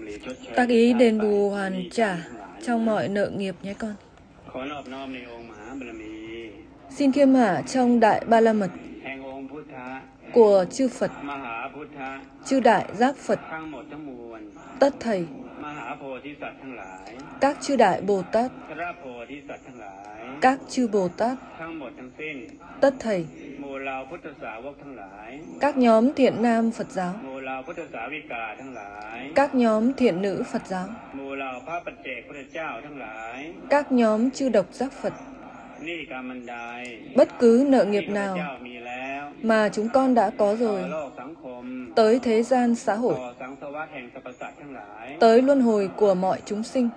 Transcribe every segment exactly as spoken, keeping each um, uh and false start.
Tác ý đền bù hoàn trả trong mọi nợ nghiệp nhé con. Xin khiêm hạ trong Đại Ba La Mật của chư Phật, chư Đại Giác Phật, tất thầy, các chư Đại Bồ Tát, các chư Bồ Tát, tất thầy, các nhóm thiện nam Phật giáo, các nhóm thiện nữ Phật giáo, các nhóm chư độc giác Phật, bất cứ nợ nghiệp nào mà chúng con đã có rồi, tới thế gian xã hội, tới luân hồi của mọi chúng sinh,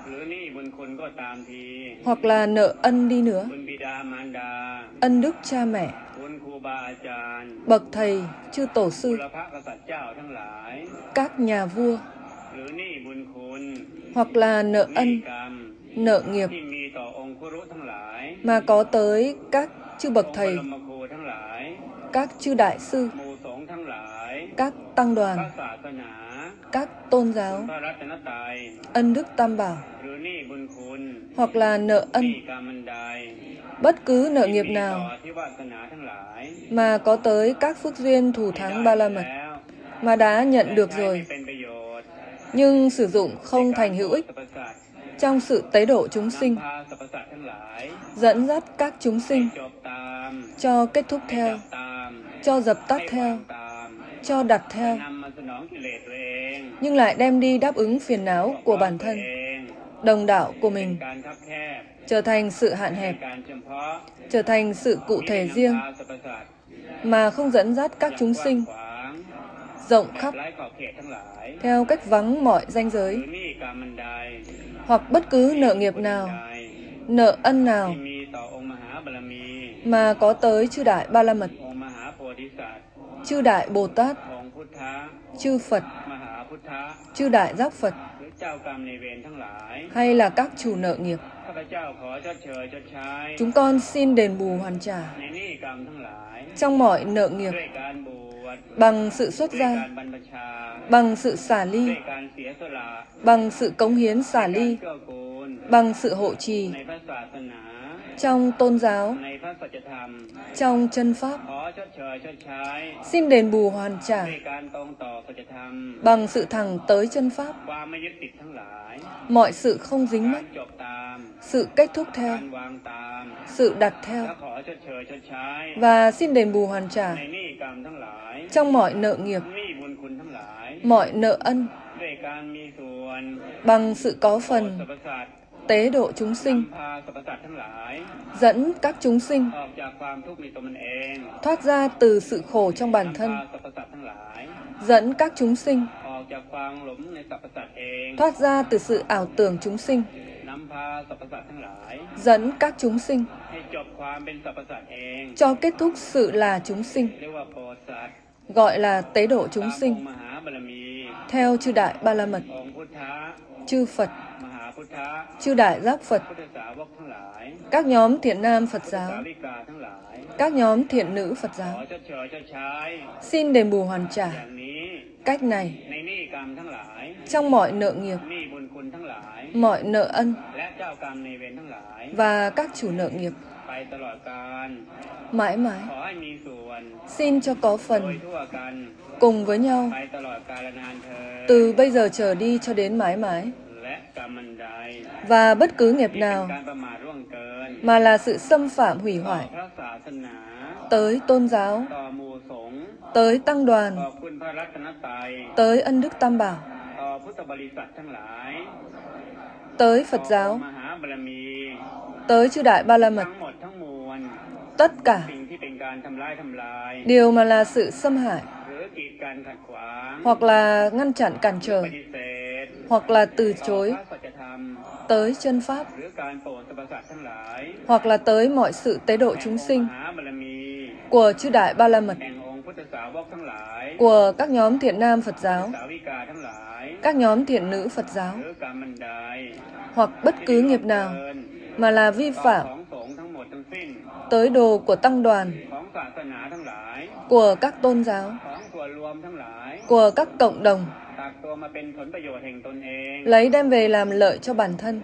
hoặc là nợ ân đi nữa, ân đức cha mẹ, bậc thầy, chư tổ sư, các nhà vua, hoặc là nợ ân, nợ nghiệp mà có tới các chư bậc thầy, các chư đại sư, các tăng đoàn, các tôn giáo, ân đức tam bảo, hoặc là nợ ân, bất cứ nợ nghiệp nào mà có tới các phước duyên thù thắng Ba La Mật mà đã nhận được rồi, nhưng sử dụng không thành hữu ích trong sự tế độ chúng sinh, dẫn dắt các chúng sinh cho kết thúc theo, cho dập tắt theo, cho đặt theo, nhưng lại đem đi đáp ứng phiền não của bản thân, đồng đạo của mình, trở thành sự hạn hẹp, trở thành sự cụ thể riêng, mà không dẫn dắt các chúng sinh rộng khắp theo cách vắng mọi ranh giới, hoặc bất cứ nợ nghiệp nào, nợ ân nào mà có tới chư Đại Ba La Mật, chư Đại Bồ Tát, chư Phật, chư Đại Giác Phật, hay là các chủ nợ nghiệp. Chúng con xin đền bù hoàn trả trong mọi nợ nghiệp bằng sự xuất gia, bằng sự xả ly, bằng sự cống hiến xả ly, bằng sự hộ trì trong tôn giáo, trong chân pháp. Xin đền bù hoàn trả bằng sự thẳng tới chân pháp, mọi sự không dính mắc, sự kết thúc theo, sự đặt theo, và xin đền bù hoàn trả trong mọi nợ nghiệp, mọi nợ ân, bằng sự có phần tế độ chúng sinh, dẫn các chúng sinh thoát ra từ sự khổ trong bản thân, dẫn các chúng sinh thoát ra từ sự ảo tưởng chúng sinh, dẫn các chúng sinh cho kết thúc sự là chúng sinh, gọi là tế độ chúng sinh theo chư Đại Ba La Mật, chư Phật, chư Đại Giác Phật, các nhóm thiện nam Phật giáo, các nhóm thiện nữ Phật giáo. Xin đền bù hoàn trả cách này trong mọi nợ nghiệp, mọi nợ ân và các chủ nợ nghiệp mãi mãi. Xin cho có phần cùng với nhau từ bây giờ trở đi cho đến mãi mãi. Và bất cứ nghiệp nào mà là sự xâm phạm hủy hoại tới tôn giáo, tới tăng đoàn, tới ân đức tam bảo, tới Phật giáo, tới chư Đại Ba La Mật, tất cả điều mà là sự xâm hại, hoặc là ngăn chặn cản trở, hoặc là từ chối tới chân pháp, hoặc là tới mọi sự tế độ chúng sinh của chư Đại Ba La Mật, của các nhóm thiện nam Phật giáo, các nhóm thiện nữ Phật giáo, hoặc bất cứ nghiệp nào mà là vi phạm tới đồ của tăng đoàn, của các tôn giáo, của các cộng đồng, lấy đem về làm lợi cho bản thân,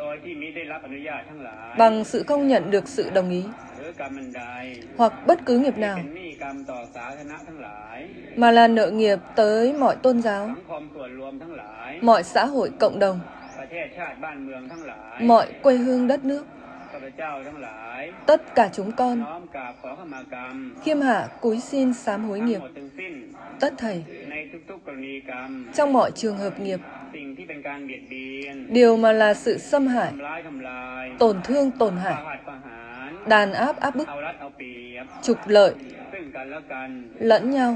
bằng sự không nhận được sự đồng ý, hoặc bất cứ nghiệp nào, mà là nợ nghiệp tới mọi tôn giáo, mọi xã hội cộng đồng, mọi quê hương đất nước. Tất cả chúng con khiêm hạ cúi xin sám hối nghiệp, tất thảy trong mọi trường hợp nghiệp, điều mà là sự xâm hại, tổn thương tổn hại, đàn áp áp bức, trục lợi lẫn nhau,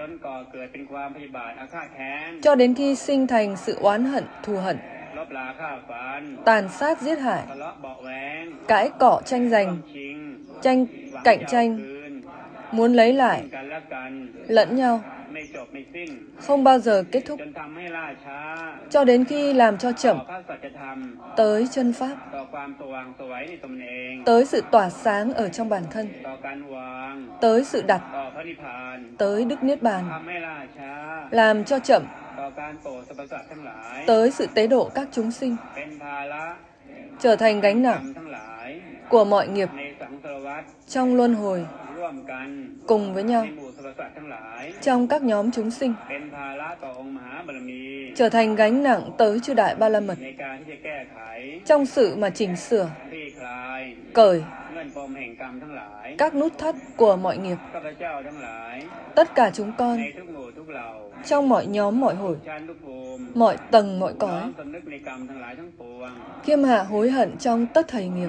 cho đến khi sinh thành sự oán hận thù hận, tàn sát giết hại, cãi cọ tranh giành, tranh cạnh tranh, muốn lấy lại lẫn nhau, không bao giờ kết thúc, cho đến khi làm cho chậm tới chân pháp, tới sự tỏa sáng ở trong bản thân, tới sự đặt, tới Đức Niết Bàn, làm cho chậm tới sự tế độ các chúng sinh, trở thành gánh nặng của mọi nghiệp trong luân hồi, cùng với nhau trong các nhóm chúng sinh, trở thành gánh nặng tới chư Đại Ba La Mật trong sự mà chỉnh sửa, cởi các nút thắt của mọi nghiệp. Tất cả chúng con trong mọi nhóm mọi hội, mọi tầng mọi cõi, khiêm hạ hối hận trong tất thảy nghiệp,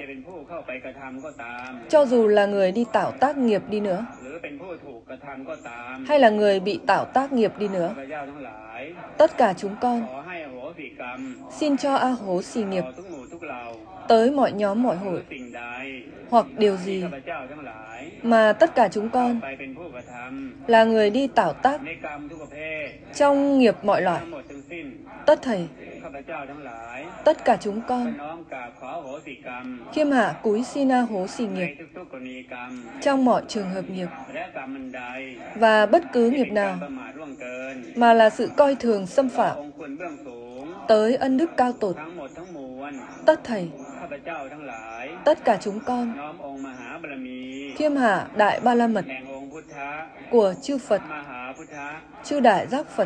cho dù là người đi tạo tác nghiệp đi nữa, hay là người bị tạo tác nghiệp đi nữa. Tất cả chúng con xin cho A Hố Xì nghiệp tới mọi nhóm mọi hội, hoặc điều gì mà tất cả chúng con là người đi tạo tác trong nghiệp mọi loại. Tất thảy tất cả chúng con khiêm hạ cúi xin A Hố Xì nghiệp trong mọi trường hợp nghiệp, và bất cứ nghiệp nào mà là sự coi thường xâm phạm tới ân đức cao tột. Tất thảy tất cả chúng con khiêm hạ Đại Ba La Mật của chư Phật, chư Đại Giác Phật,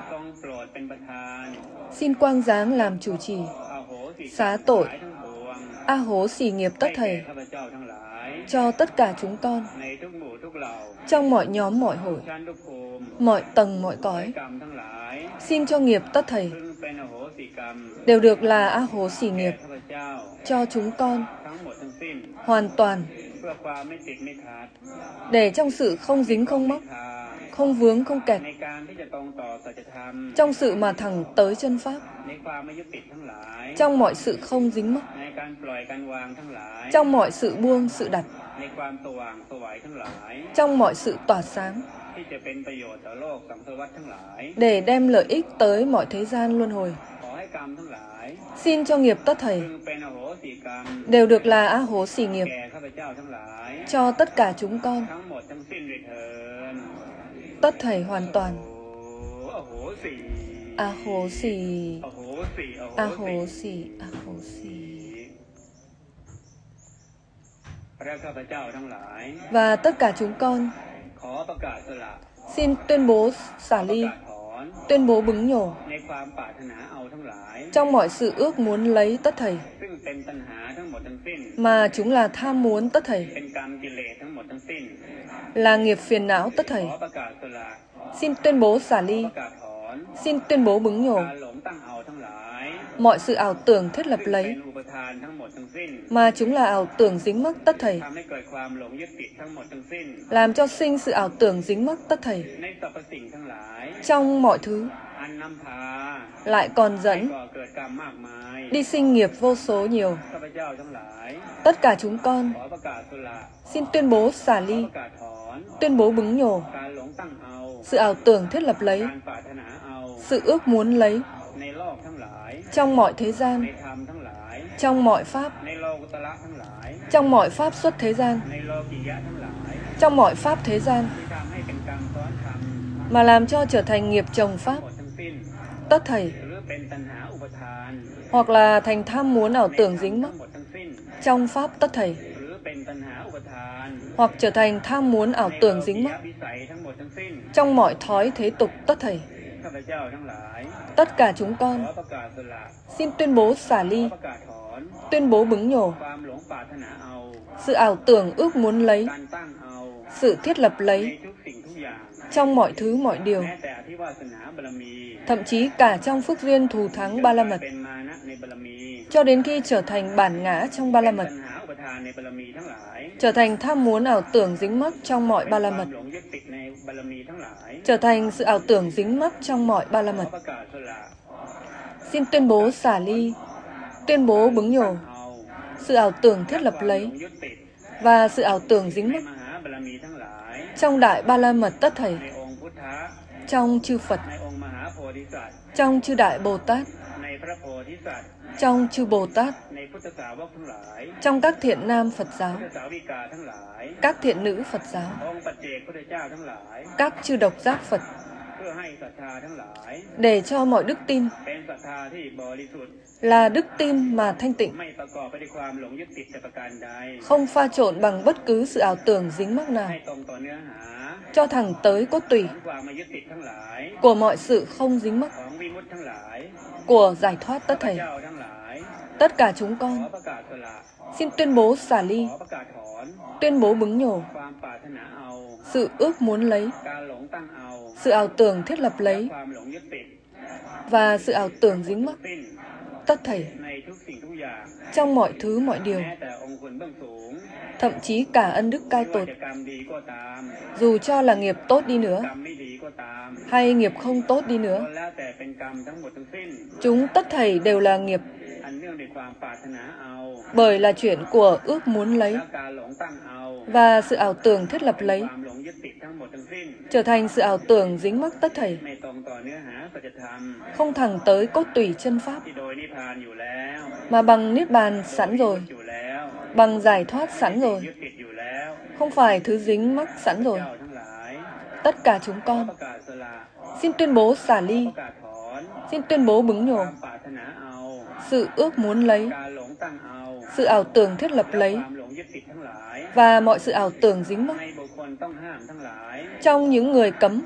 xin quang giáng làm chủ trì, xá tội, A Hố Xì nghiệp tất thảy cho tất cả chúng con trong mọi nhóm mọi hội, mọi tầng mọi cõi. Xin cho nghiệp tất thảy đều được là A Hố Xì nghiệp cho chúng con hoàn toàn, để trong sự không dính không mắc, không vướng không kẹt, trong sự mà thẳng tới chân pháp, trong mọi sự không dính mắc, trong mọi sự buông sự đặt, trong mọi sự tỏa sáng, để đem lợi ích tới mọi thế gian luân hồi. Xin cho nghiệp tất thảy đều được là A Hố Xì nghiệp cho tất cả chúng con, tất thảy hoàn toàn. A Hố Xì, A Hố Xì, A Hố Xì. Và tất cả chúng con xin tuyên bố xả ly, tuyên bố bứng nhổ trong mọi sự ước muốn lấy tất thảy, mà chúng là tham muốn tất thảy, là nghiệp phiền não tất thảy. Xin tuyên bố xả ly, xin tuyên bố bứng nhổ mọi sự ảo tưởng thiết lập lấy, mà chúng là ảo tưởng dính mắc tất thảy, làm cho sinh sự ảo tưởng dính mắc tất thảy trong mọi thứ, lại còn dẫn đi sinh nghiệp vô số nhiều. Tất cả chúng con xin tuyên bố xả ly, tuyên bố bứng nhổ sự ảo tưởng thiết lập lấy, sự ước muốn lấy trong mọi thế gian, trong mọi pháp, trong mọi pháp xuất thế gian, trong mọi pháp thế gian, mà làm cho trở thành nghiệp chồng pháp, tất thảy, hoặc là thành tham muốn ảo tưởng dính mắc trong pháp tất thảy, hoặc trở thành tham muốn ảo tưởng dính mắc trong mọi thói thế tục tất thảy. Tất cả chúng con xin tuyên bố xả ly, tuyên bố bứng nhổ sự ảo tưởng ước muốn lấy, sự thiết lập lấy trong mọi thứ mọi điều, thậm chí cả trong phước duyên thù thắng ba la mật, cho đến khi trở thành bản ngã trong ba la mật, trở thành tham muốn ảo tưởng dính mắc trong mọi ba la mật, trở thành sự ảo tưởng dính mắc trong mọi ba la mật. Xin tuyên bố xả ly, tuyên bố bứng nhổ sự ảo tưởng thiết lập lấy và sự ảo tưởng dính mắc trong đại ba la mật tất thảy, trong chư Phật, trong chư đại Bồ Tát, trong chư Bồ Tát, trong các thiện nam Phật giáo, các thiện nữ Phật giáo, các chư độc giác Phật, để cho mọi đức tin là đức tin mà thanh tịnh, không pha trộn bằng bất cứ sự ảo tưởng dính mắc nào, cho thẳng tới cốt tủy của mọi sự không dính mắc, của giải thoát tất thảy. Tất cả chúng con xin tuyên bố xả ly, tuyên bố bứng nhổ sự ước muốn lấy, sự ảo tưởng thiết lập lấy và sự ảo tưởng dính mắc tất thảy trong mọi thứ mọi điều, thậm chí cả ân đức cao tột, dù cho là nghiệp tốt đi nữa hay nghiệp không tốt đi nữa, chúng tất thảy đều là nghiệp, bởi là chuyện của ước muốn lấy và sự ảo tưởng thiết lập lấy, trở thành sự ảo tưởng dính mắc tất thảy, không thẳng tới cốt tủy chân pháp, mà bằng niết bàn sẵn rồi, bằng giải thoát sẵn rồi, không phải thứ dính mắc sẵn rồi. Tất cả chúng con xin tuyên bố xả ly, xin tuyên bố bứng nhổ sự ước muốn lấy, sự ảo tưởng thiết lập lấy và mọi sự ảo tưởng dính mắc trong những người cấm,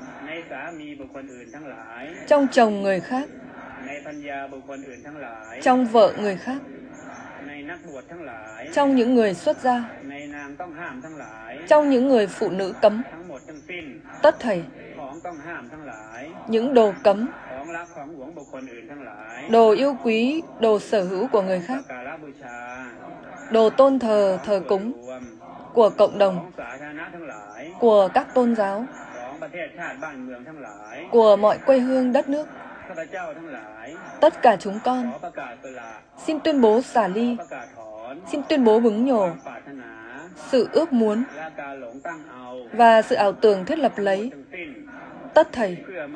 trong chồng người khác, trong vợ người khác, trong những người xuất gia, trong những người phụ nữ cấm, tất thảy những đồ cấm, đồ yêu quý, đồ sở hữu của người khác, đồ tôn thờ, thờ cúng của cộng đồng, của các tôn giáo, của mọi quê hương đất nước. Tất cả chúng con xin tuyên bố xả ly, xin tuyên bố bứng nhổ sự ước muốn và sự ảo tưởng thiết lập lấy tất thảy,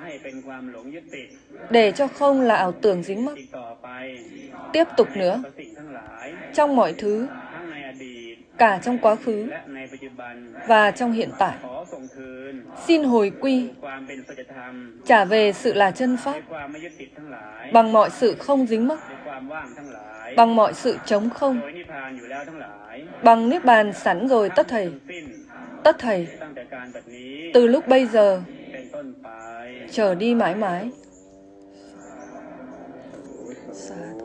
để cho không là ảo tưởng dính mắc tiếp tục nữa trong mọi thứ, cả trong quá khứ và trong hiện tại. Xin hồi quy, trả về sự là chân pháp, bằng mọi sự không dính mắc, bằng mọi sự trống không, bằng niết bàn sẵn rồi tất thảy, tất thảy từ lúc bây giờ trở đi mãi mãi.